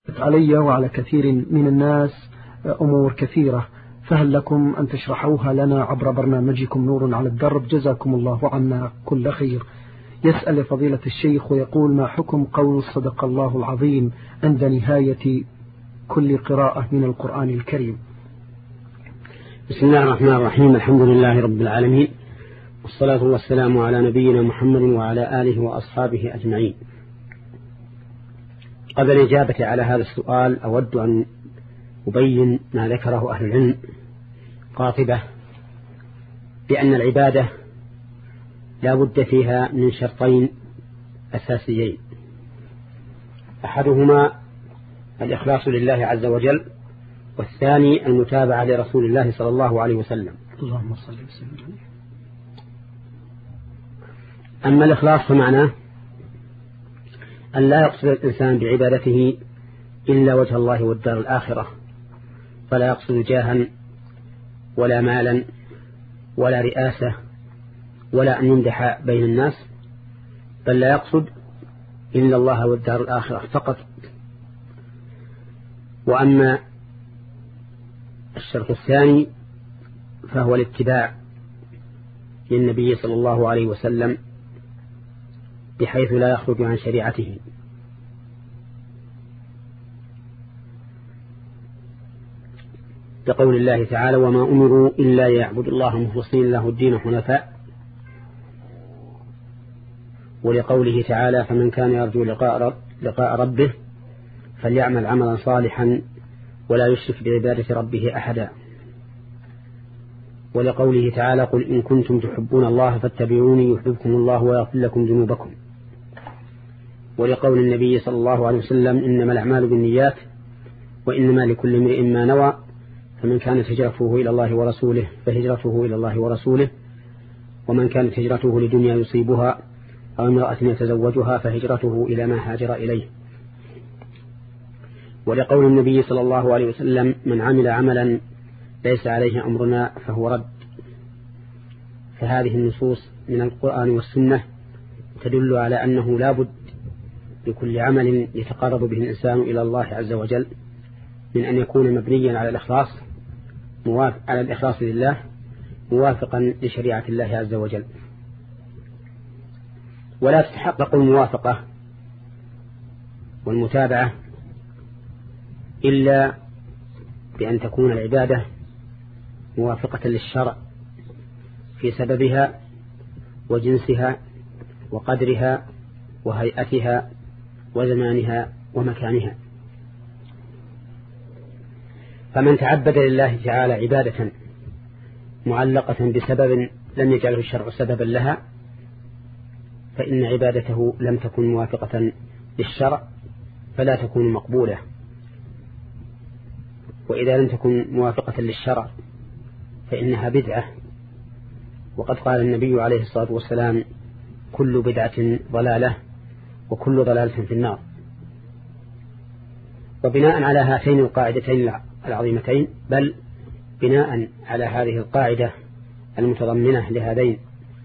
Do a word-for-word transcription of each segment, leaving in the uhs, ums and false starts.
علي وعلى كثير من الناس أمور كثيرة، فهل لكم أن تشرحوها لنا عبر برنامجكم نور على الدرب؟ جزاكم الله عنا كل خير. يسأل فضيلة الشيخ ويقول: ما حكم قول صدق الله العظيم عند نهاية كل قراءة من القرآن الكريم؟ بسم الله الرحمن الرحيم. الحمد لله رب العالمين، والصلاة والسلام على نبينا محمد وعلى آله وأصحابه أجمعين. قبل الإجابة على هذا السؤال أود أن أبين ما ذكره أهل العلم قاطبة، بأن العبادة لا بد فيها من شرطين أساسيين: أحدهما الإخلاص لله عز وجل، والثاني المتابعة لرسول الله صلى الله عليه وسلم. اللهم صل وسلم عليه. أما الإخلاص فمعناه أن لا يقصد الإنسان بعبادته إلا وجه الله والدار الآخرة، فلا يقصد جاها ولا مالا ولا رئاسة ولا أن يمدح بين الناس، بل لا يقصد إلا الله والدار الآخرة فقط. وأما الشرط الثاني فهو الاتباع للنبي صلى الله عليه وسلم بحيث لا يخرج عن شريعته، لقول الله تعالى: وما أمروا إلا ليعبدوا الله مخلصين له الدين حنفاء، ولقوله تعالى: فمن كان يرجو لقاء, لقاء ربه فليعمل عملا صالحا ولا يشرك بعبادة ربه أحدا، ولقوله تعالى: قل إن كنتم تحبون الله فاتبعوني يحببكم الله ويغفر لكم ذنوبكم، ولقول النبي صلى الله عليه وسلم: إنما الأعمال بالنيات وإنما لكل امرئ ما نوى، فمن كانت هجرته إلى الله ورسوله فهجرته إلى الله ورسوله، ومن كانت هجرته لدنيا يصيبها أو امرأة يتزوجها فهجرته إلى ما هاجر إليه. ولقول النبي صلى الله عليه وسلم: من عمل عملا ليس عليه أمرنا فهو رد. فهذه النصوص من القرآن والسنة تدل على أنه لا بد لكل عمل يتقرب به الإنسان إلى الله عز وجل من أن يكون مبنيا على الإخلاص موافق على الإخلاص لله موافقا لشريعة الله عز وجل. ولا تتحقق الموافقة والمتابعة إلا بأن تكون العبادة موافقة للشرع في سببها وجنسها وقدرها وهيئتها وزمانها ومكانها. فمن تعبد لله تعالى عبادة معلقة بسبب لم يجعله الشرع سببا لها فإن عبادته لم تكن موافقة للشرع فلا تكون مقبولة. وإذا لم تكن موافقة للشرع فإنها بدعة، وقد قال النبي عليه الصلاة والسلام: كل بدعة ضلالة وكل ضلالة في النار. وبناء على هاتين القاعدتين العظيمتين، بل بناء على هذه القاعدة المتضمنة لهذين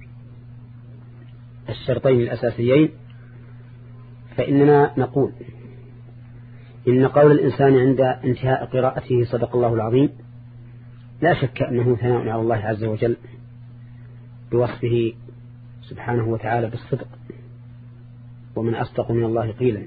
الشرطين الأساسيين، فإننا نقول إن قول الإنسان عند انتهاء قراءته صدق الله العظيم لا شك أنه ثناء على الله عز وجل بوصفه سبحانه وتعالى بالصدق، ومن أصدق من الله قيلا.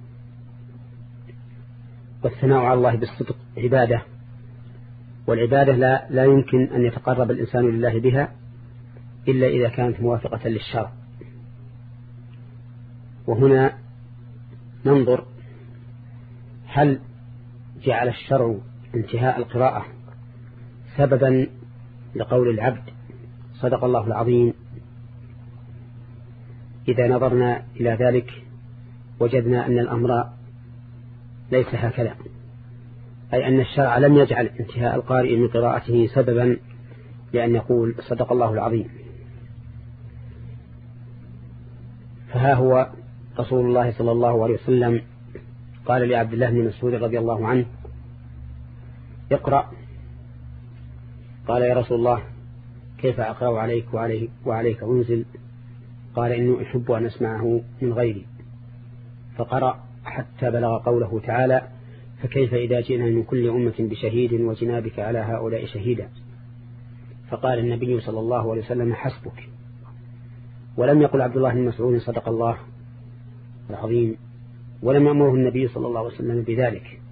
والثناء على الله بالصدق عبادة، والعبادة لا, لا يمكن أن يتقرب الإنسان لله بها إلا إذا كانت موافقة للشرع. وهنا ننظر هل جعل الشرع انتهاء القراءة سببا لقول العبد صدق الله العظيم. إذا نظرنا إلى ذلك وجدنا أن الأمر ليس هكذا، أي أن الشرع لم يجعل انتهاء القارئ من قراءته سببا لأن يقول صدق الله العظيم. فها هو رسول الله صلى الله عليه وسلم قال لعبد الله بن مسعود رضي الله عنه: اقرأ. قال: يا رسول الله كيف أقرأ عليك وعليه وعليك أنزل؟ قال: إنه أحب أن أسمعه من غيري. فقرأ حتى بلغ قوله تعالى: فكيف إذا جئنا من كل أمة بشهيد وجئنا بك على هؤلاء شهيدا؟ فقال النبي صلى الله عليه وسلم حسبك. ولم يقل عبد الله بن مسعود صدق الله العظيم، ولم يأمره النبي صلى الله عليه وسلم بذلك.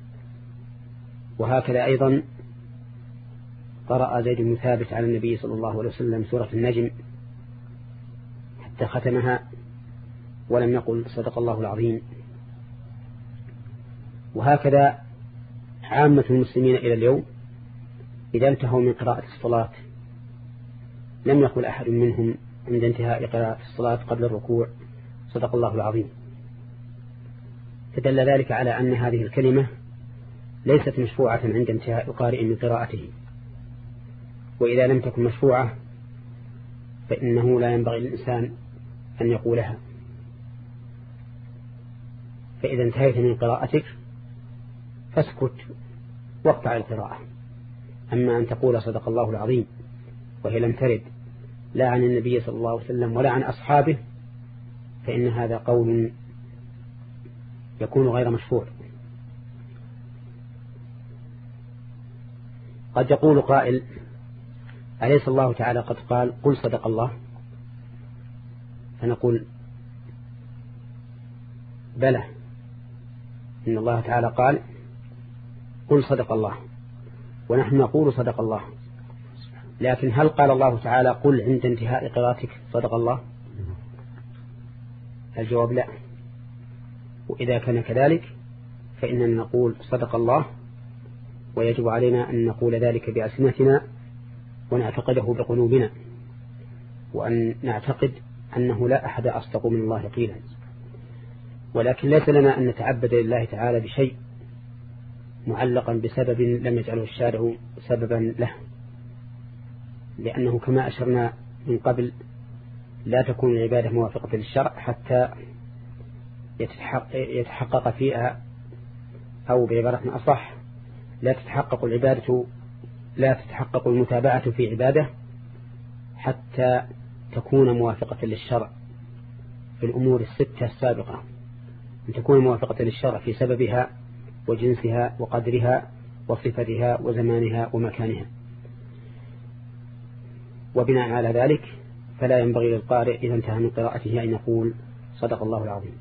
وهكذا أيضا قرأ زيد بن ثابت على النبي صلى الله عليه وسلم سورة النجم حتى ختمها ولم يقل صدق الله العظيم. وهكذا عامة المسلمين إلى اليوم إذا انتهوا من قراءة الصلاة لم يقل أحد منهم عند انتهاء قراءة الصلاة قبل الركوع صدق الله العظيم. فدل ذلك على أن هذه الكلمة ليست مشروعة عند انتهاء القارئ من قراءته، وإذا لم تكن مشروعة فإنه لا ينبغي للإنسان أن يقولها. فإذا انتهيت من قراءتك فاسكت واقطع القراءة. أما أن تقول صدق الله العظيم وهي لم ترد لا عن النبي صلى الله عليه وسلم ولا عن أصحابه فإن هذا قول يكون غير مشروع. قد يقول قائل أليس الله تعالى قد قال قل صدق الله؟ فنقول بلى، إن الله تعالى قال قل صدق الله ونحن نقول صدق الله، لكن هل قال الله تعالى قل عند انتهاء قراءتك صدق الله؟ الجواب لا. وإذا كان كذلك فإننا نقول صدق الله، ويجب علينا أن نقول ذلك بألسنتنا ونعتقده بقلوبنا، وأن نعتقد أنه لا أحد أصدق من الله قيلا. ولكن ليس لنا أن نتعبد لله تعالى بشيء معلقا بسبب لم يجعله الشارع سببا له، لأنه كما أشرنا من قبل لا تكون العبادة موافقة للشرع حتى يتحقق فيها، أو بعبارة أصح لا تتحقق العبادة لا تتحقق المتابعة في عبادة حتى تكون موافقة للشرع في الأمور الستة السابقة، أن تكون موافقة للشرع في سببها وجنسها وقدرها وصفتها وزمانها ومكانها. وبناء على ذلك فلا ينبغي للقارئ إذا انتهى من قراءته أن يقول صدق الله العظيم.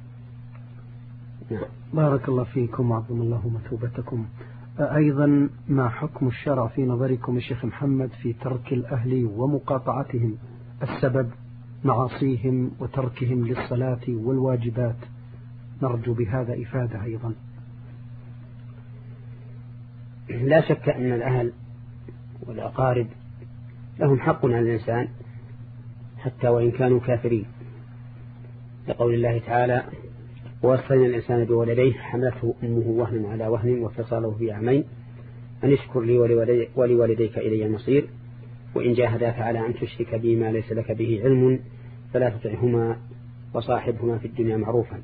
نعم. بارك الله فيكم وعظم الله مثوبتكم. أيضا ما حكم الشرع في نظركم الشيخ محمد في ترك الأهل ومقاطعتهم السبب معاصيهم وتركهم للصلاة والواجبات؟ نرجو بهذا إفادة أيضا. لا شك أن الأهل والأقارب لهم حق على الإنسان حتى وإن كانوا كافرين، لقول الله تعالى ووصينا الإنسان بولديه حملته أمه وهنا على وهن وفصاله في عامين أن اشكر لي ولوالديك إلي المصير وإن جاهداك على أن تشرك بي ما ليس لك به علم فلا تطعهما وصاحبهما في الدنيا معروفا.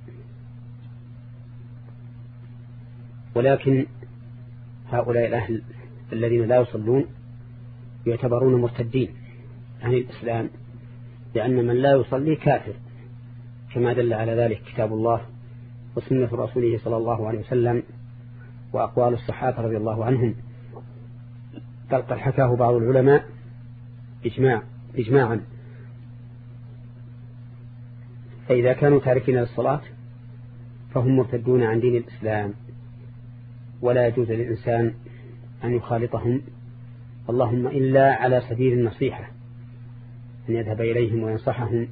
ولكن هؤلاء الأهل الذين لا يصلون يعتبرون مرتدين عن الإسلام، لأن من لا يصلي كافر، كما دل على ذلك كتاب الله وسنة رسوله صلى الله عليه وسلم وأقوال الصحابة رضي الله عنهم، بل قد حكاه بعض العلماء إجماع إجماعا. فإذا كانوا تاركين للصلاة فهم مرتدون عن دين الإسلام، ولا يجوز للإنسان أن يخالطهم، اللهم إلا على سبيل النصيحة، أن يذهب إليهم وينصحهم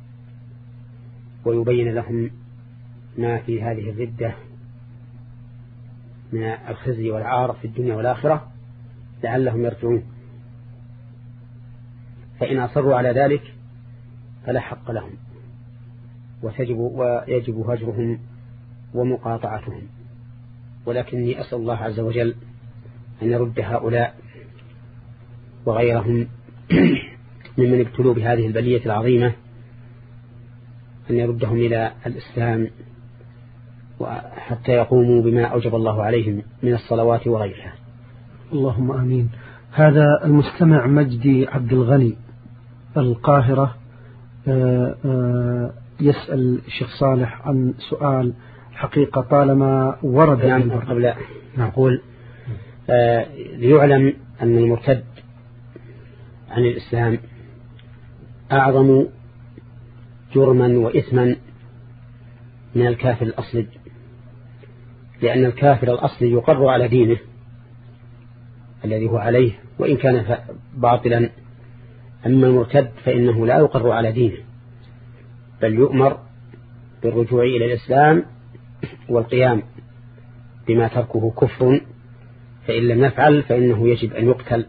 ويبين لهم ما في هذه الردة من الخزي والعار في الدنيا والآخرة لعلهم يرجعون. فإن أصروا على ذلك فلا حق لهم، وتجب ويجب هجرهم ومقاطعتهم. ولكني أسأل الله عز وجل أن يرد هؤلاء وغيرهم ممن ابتلوا بهذه البلية العظيمة أن يردهم إلى الإسلام وحتى يقوموا بما أوجب الله عليهم من الصلوات وغيرها. اللهم آمين. هذا المستمع مجدي عبد الغني القاهرة يسأل الشيخ صالح عن سؤال حقيقة طالما ورد. نعم قبل نقول آه ليعلم أن المرتد عن الإسلام أعظم جرما وإثما من الكافر الأصلي، لأن الكافر الأصلي يقر على دينه الذي هو عليه وإن كان باطلا، أما المرتد فإنه لا يقر على دينه بل يؤمر بالرجوع إلى الإسلام والقيام بما تركه كفر، فإن لم يفعل فإنه يجب أن يقتل.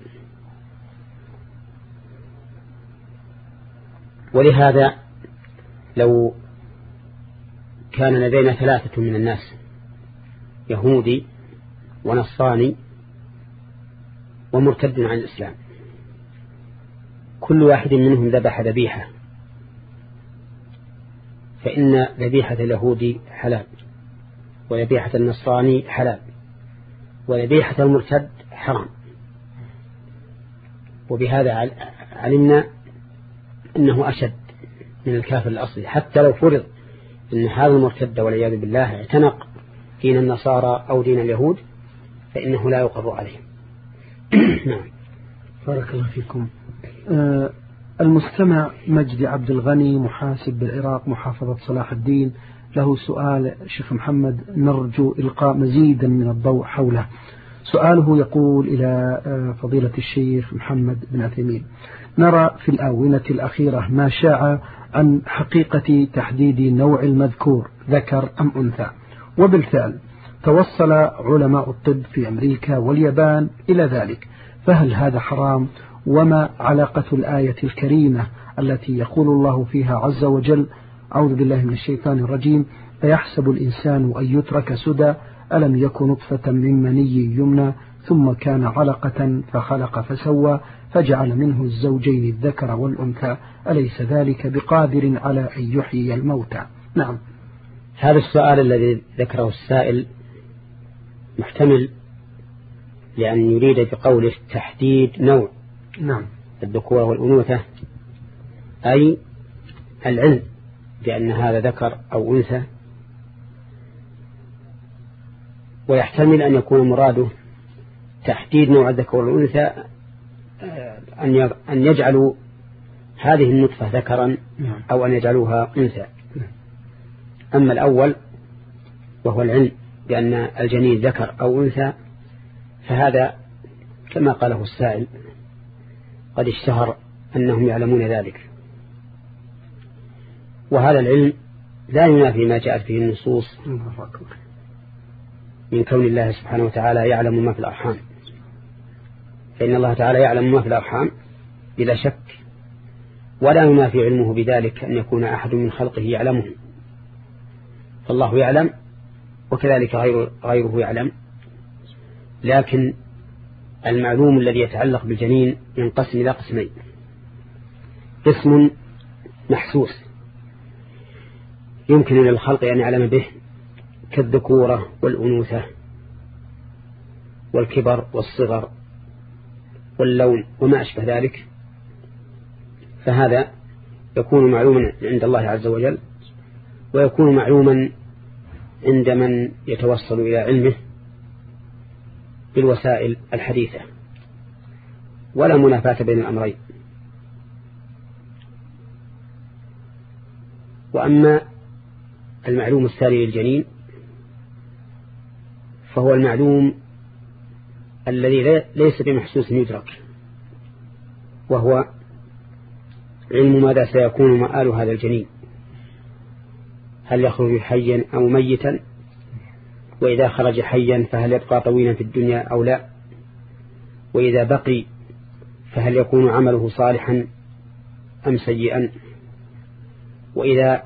ولهذا لو كان لدينا ثلاثة من الناس يهودي ونصراني ومرتد عن الإسلام، كل واحد منهم ذبح ذبيحة، فإن ذبيحة اليهودي حلال وذبيحة النصراني حلال وذبيحة المرتد حرام. وبهذا علمنا أنه أشد من الكافر الأصلي، حتى لو فرض أن هذا المرتد والعياذ بالله اعتنق دين النصارى أو دين اليهود فإنه لا يقر عليه. نعم. بارك الله فيكم. آه المستمع مجدي عبد الغني محاسب بالعراق محافظة صلاح الدين له سؤال شيخ محمد نرجو إلقاء مزيدا من الضوء حوله. سؤاله يقول إلى فضيلة الشيخ محمد بن عثيمين: نرى في الآونة الأخيرة ما شاع عن حقيقة تحديد نوع المذكور ذكر أم أنثى، وبالفعل توصل علماء الطب في أمريكا واليابان إلى ذلك، فهل هذا حرام؟ وما علاقة الآية الكريمة التي يقول الله فيها عز وجل: أعوذ بالله من الشيطان الرجيم، فيحسب الإنسان أن يترك سدى ألم يكن نطفة من مني يمنى ثم كان علقة فخلق فسوى فجعل منه الزوجين الذكر والأنثى أليس ذلك بقادر على أن يحيي الموتى؟ نعم. هذا السؤال الذي ذكره السائل محتمل، لأن يريد بقوله تحديد نوع نعم الذكورة والأنوثة، أي العلم بأن هذا ذكر أو أنثى، ويحتمل أن يكون مراده تحديد نوع الذكر والأنثى أن يجعلوا هذه النطفة ذكرا أو أن يجعلوها أنثى. أما الأول وهو العلم بأن الجنين ذكر أو أنثى فهذا كما قاله السائل قد اشتهر أنهم يعلمون ذلك، وهذا العلم لا ينافي ما جاءت به النصوص من كون الله سبحانه وتعالى يعلم ما في الأرحام، فإن الله تعالى يعلم ما في الأرحام بلا شك، ولا ينافي علمه بذلك أن يكون أحد من خلقه يعلمه، فالله يعلم وكذلك غير غيره يعلم. لكن المعلوم الذي يتعلق بالجنين ينقسم إلى قسمين: قسم محسوس يمكن للخلق أن يعلم به كالذكورة والأنوثة والكبر والصغر واللون وما أشبه ذلك، فهذا يكون معلوما عند الله عز وجل، ويكون معلوما عند من يتوصل إلى علمه بالوسائل الحديثة، ولا منافاة بين الأمرين. وأما المعلوم الثاني للجنين فهو المعلوم الذي ليس بمحسوس يدرك، وهو علم ماذا سيكون مآل هذا الجنين، هل يخرج حيا أو ميتا، وإذا خرج حيا فهل يبقى طويلا في الدنيا أو لا، وإذا بقي فهل يكون عمله صالحا أم سيئا، وإذا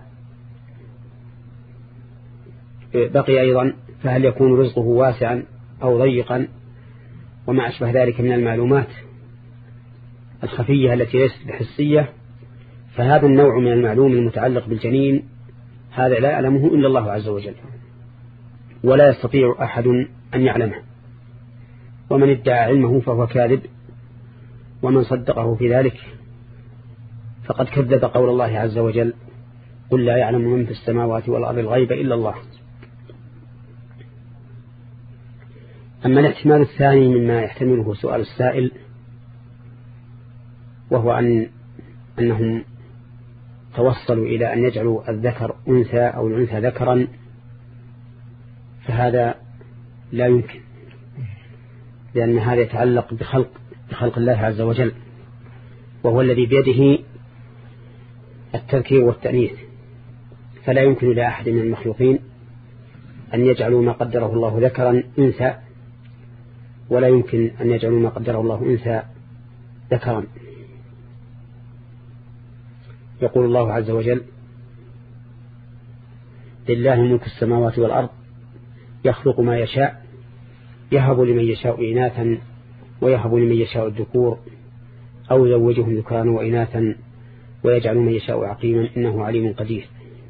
بقي أيضا فهل يكون رزقه واسعا أو ضيقا، وما أشبه ذلك من المعلومات الخفية التي ليست بحسية. فهذا النوع من المعلوم المتعلق بالجنين هذا لا يعلمه إلا الله عز وجل، ولا يستطيع أحد أن يعلمه، ومن ادعى علمه فهو كاذب، ومن صدقه في ذلك فقد كذب قول الله عز وجل: قل لا يعلم من في السماوات والأرض الغيب إلا الله. أما الاحتمال الثاني مما يحتمله سؤال السائل، وهو أن أنهم توصلوا إلى أن يجعلوا الذكر أنثى أو الأنثى ذكرا، فهذا لا يمكن، لأن هذا يتعلق بخلق بخلق الله عز وجل، وهو الذي بيده التذكير والتأنيث، فلا يمكن لأحد من المخلوقين أن يجعلوا ما قدره الله ذكرا أنثى، ولا يمكن أن يجعلوا ما قدره الله أنثى ذكرا. يقول الله عز وجل: لله ملك السماوات والأرض يخلق ما يشاء يهب لمن يشاء إناثا ويهب لمن يشاء الذكور أو يزوجهم ذكرانا وإناثا ويجعل من يشاء عقيما إنه عليم قدير.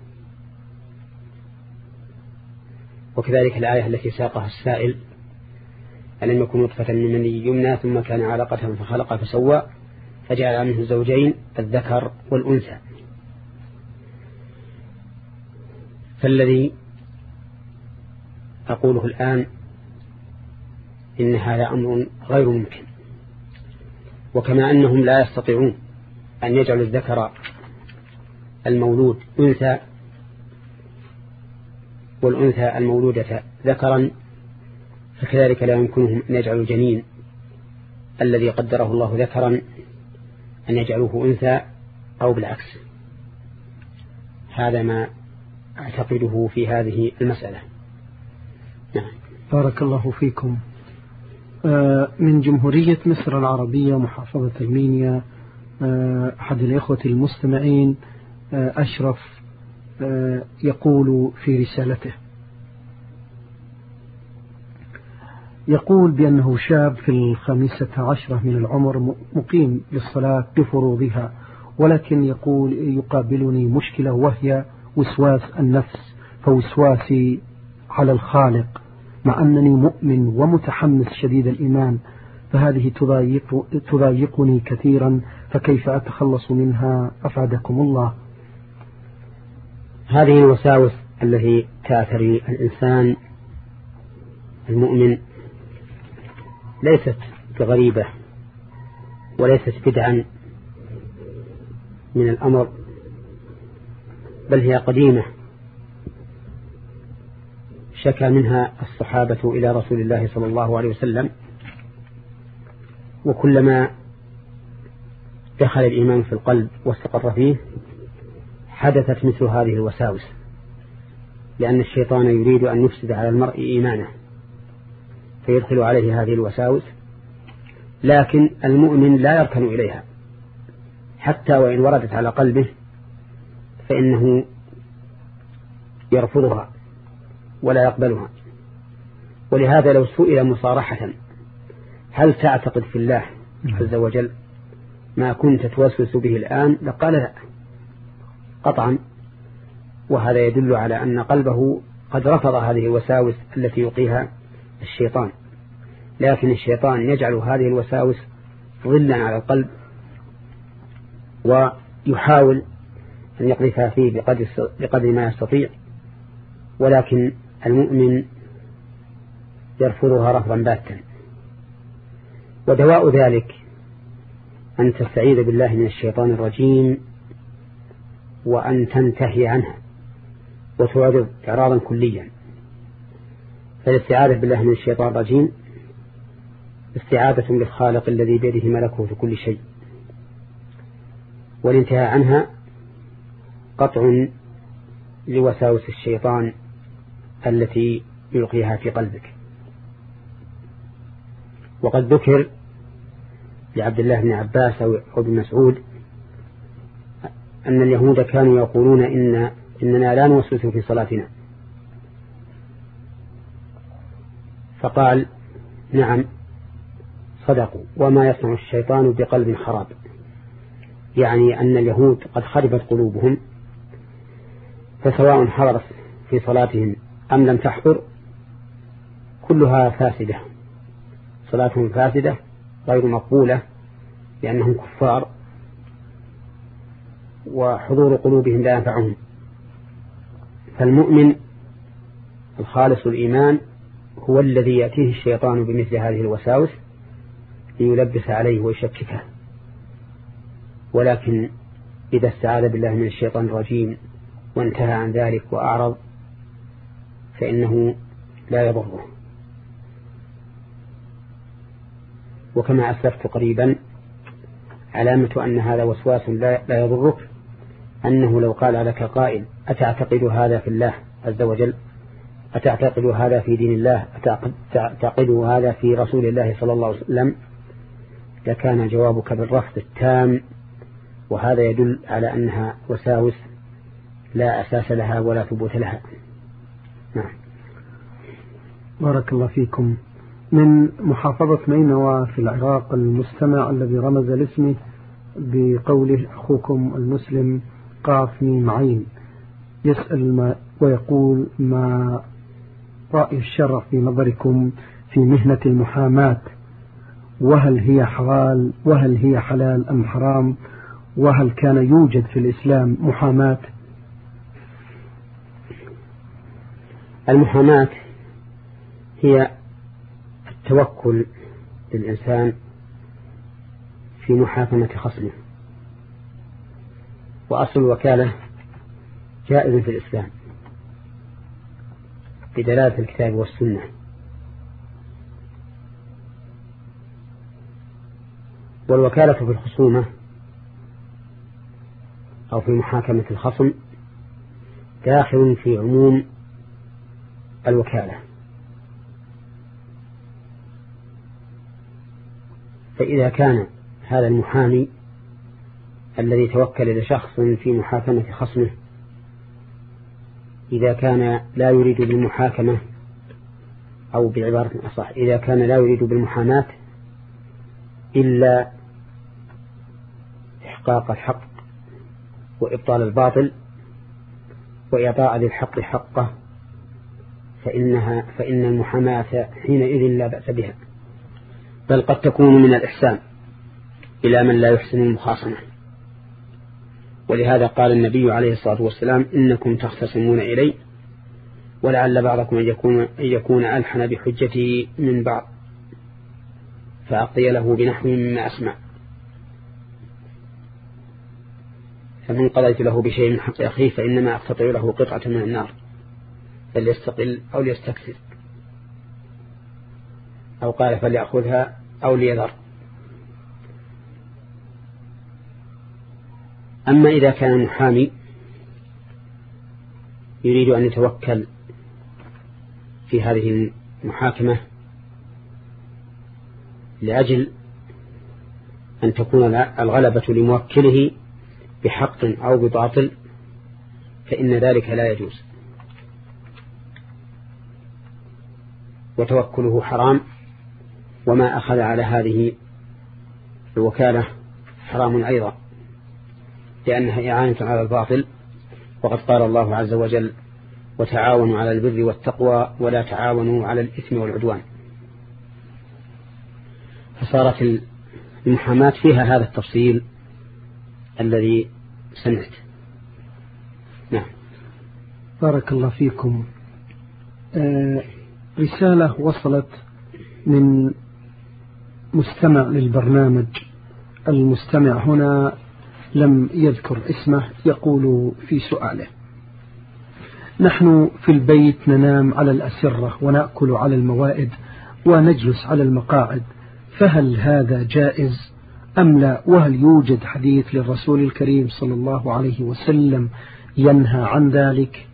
وكذلك الآية التي ساقها السائل: ألم يكن نطفة من مني يمنى ثم كان علقة فخلق فسوى فجعل منه الزوجين الذكر والأنثى. فالذي أقوله الآن إن هذا أمر غير ممكن، وكما أنهم لا يستطيعون أن يجعلوا الذكر المولود أنثى والأنثى المولودة ذكرا، فكذلك لا يمكنهم أن يجعلوا الجنين الذي قدره الله ذكرا أن يجعلوه أنثى أو بالعكس. هذا ما أعتقده في هذه المسألة. نعم. بارك الله فيكم. من جمهورية مصر العربية محافظة المنيا، أحد الإخوة المستمعين أشرف يقول في رسالته، يقول بأنه شاب في الخامسة عشرة من العمر مقيم للصلاة بفروضها، ولكن يقول يقابلني مشكلة وهي وسواس النفس، فوسواسي على الخالق مع أنني مؤمن ومتحمس شديد الإيمان، فهذه تضايق تضايقني كثيرا، فكيف أتخلص منها أفادكم الله؟ هذه الوساوس التي تأثري الإنسان المؤمن ليست بغريبة وليست بدعا من الأمر، بل هي قديمة شكى منها الصحابة إلى رسول الله صلى الله عليه وسلم، وكلما دخل الإيمان في القلب واستقر فيه حدثت مثل هذه الوساوس، لأن الشيطان يريد أن يفسد على المرء إيمانه فيدخل عليه هذه الوساوس، لكن المؤمن لا يركن إليها حتى وإن وردت على قلبه فإنه يرفضها ولا يقبلها. ولهذا لو سئل مصارحة هل تعتقد في الله عز وجل ما كنت توسوس به الآن، لقال لا قطعا، وهذا يدل على أن قلبه قد رفض هذه الوساوس التي يلقيها الشيطان، لكن الشيطان يجعل هذه الوساوس ظلا على القلب ويحاول أن يقذفها فيه بقدر, بقدر ما يستطيع، ولكن المؤمن يرفضها رفضا باتا. ودواء ذلك أن تستعيذ بالله من الشيطان الرجيم وأن تنتهي عنها وتعرض إعراضا كليا. فالاستعاذة بالله من الشيطان الرجيم استعاذة بالخالق الذي بيده ملكه في كل شيء، والانتهاء عنها قطع لوساوس الشيطان التي يلقيها في قلبك. وقد ذكر لعبد الله بن عباس أو ابن مسعود أن اليهود كانوا يقولون إن إننا لا نوسوس في صلاتنا، فقال نعم صدقوا وما يصنع الشيطان بقلب خراب، يعني أن اليهود قد خربت قلوبهم، فسواء حضرت في صلاتهم أم لم تحضر كلها فاسدة، صلاتهم فاسدة غير مقبولة لأنهم كفار وحضور قلوبهم لا ينفعهم. فالمؤمن الخالص الإيمان هو الذي يأتيه الشيطان بمثل هذه الوساوس ليلبس عليه ويشككه. ولكن إذا استعاذ بالله من الشيطان الرجيم وانتهى عن ذلك وأعرض فإنه لا يضره. وكما أسلفت قريبا علامة أن هذا وسواس لا يضرك أنه لو قال لك قائل أتعتقد هذا في الله عز وجل، أتعتقد هذا في دين الله، أتعتقد هذا في رسول الله صلى الله عليه وسلم، لكان جوابك بالرفض التام، وهذا يدل على أنها وساوس لا أساس لها ولا ثبوت لها. نعم. بارك الله فيكم. من محافظة نينوى في العراق المستمع الذي رمز لاسمه بقوله أخوكم المسلم قاف ميم عين يسأل ما ويقول: ما رأي الشرع في نظركم في مهنة المحاماة؟ وهل هي حلال وهل هي حلال أم حرام؟ وهل كان يوجد في الإسلام محاماة؟ المحاماة هي التوكل للإنسان في محاكمة خصمه، وأصل الوكالة جائز في الإسلام بدلالة الكتاب والسنة. والوكالة في الخصومة أو في محاكمة الخصم داخل في عموم الوكالة. فإذا كان هذا المحامي الذي توكل لشخص في محاكمة خصمه إذا كان لا يريد بالمحاكمة، أو بعبارة أصح إذا كان لا يريد بالمحاماة إلا إحقاق الحق وإبطال الباطل وإعطاء للحق حقه، فإنها فإن المحاماة حينئذ لا بأس بها، بل قد تكون من الإحسان إلى من لا يحسن المخاصمة. ولهذا قال النبي عليه الصلاة والسلام: إنكم تختصمون إلي ولعل بعضكم أن يكون, أن يكون ألحن بحجته من بعض فأقضي له بنحو مما أسمع، فمن قضيت له بشيء من حق أخيه فإنما أقتطع له قطعة من النار فليستقل أو ليستكثر، أو قال فليأخذها أو ليذر. أما إذا كان المحامي يريد أن يتوكل في هذه المحاكمة لأجل أن تكون الغلبة لموكله بحق أو بباطل فإن ذلك لا يجوز، وتوكله حرام، وما أخذ على هذه الوكالة حرام أيضا لأنها إعانة على الباطل. وقد قال الله عز وجل: وتعاونوا على البر والتقوى ولا تعاونوا على الإثم والعدوان. فصارت المحاماة فيها هذا التفصيل الذي سمعت. نعم. بارك الله فيكم. آه رسالة وصلت من مستمع للبرنامج. المستمع هنا لم يذكر اسمه، يقول في سؤاله: نحن في البيت ننام على الأسرة ونأكل على الموائد ونجلس على المقاعد، فهل هذا جائز أم لا؟ وهل يوجد حديث للرسول الكريم صلى الله عليه وسلم ينهى عن ذلك؟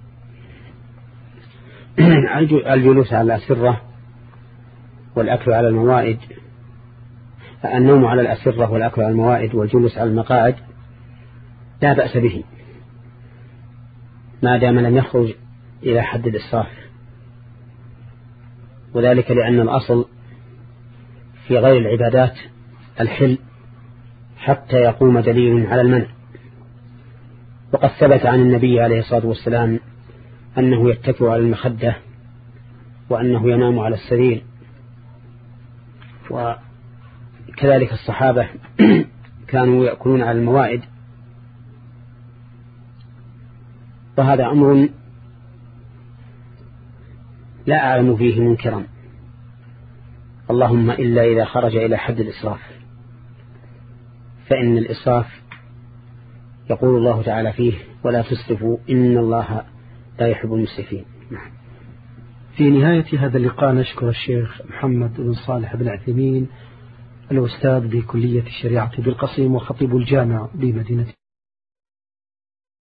الجلوس على الأسرة والأكل على الموائد، النوم على الأسرة والأكل على الموائد والجلوس على المقاعد لا بأس به ما دام لم يخرج إلى حد الإسراف، وذلك لأن الأصل في غير العبادات الحل حتى يقوم دليل على المنع. وقد ثبت عن النبي عليه الصلاة والسلام أنه يتكئ على المخدة وأنه ينام على السرير، وكذلك الصحابة كانوا يأكلون على الموائد. وهذا أمر لا أعلم فيه منكرا، اللهم إلا إذا خرج إلى حد الإسراف، فإن الإسراف يقول الله تعالى فيه ولا تسرفوا إن الله لا يحب المسرفين. في نهاية هذا اللقاء نشكر الشيخ محمد بن صالح بن عثيمين الأستاذ بكلية الشريعة بالقصيم وخطيب الجامع بمدينة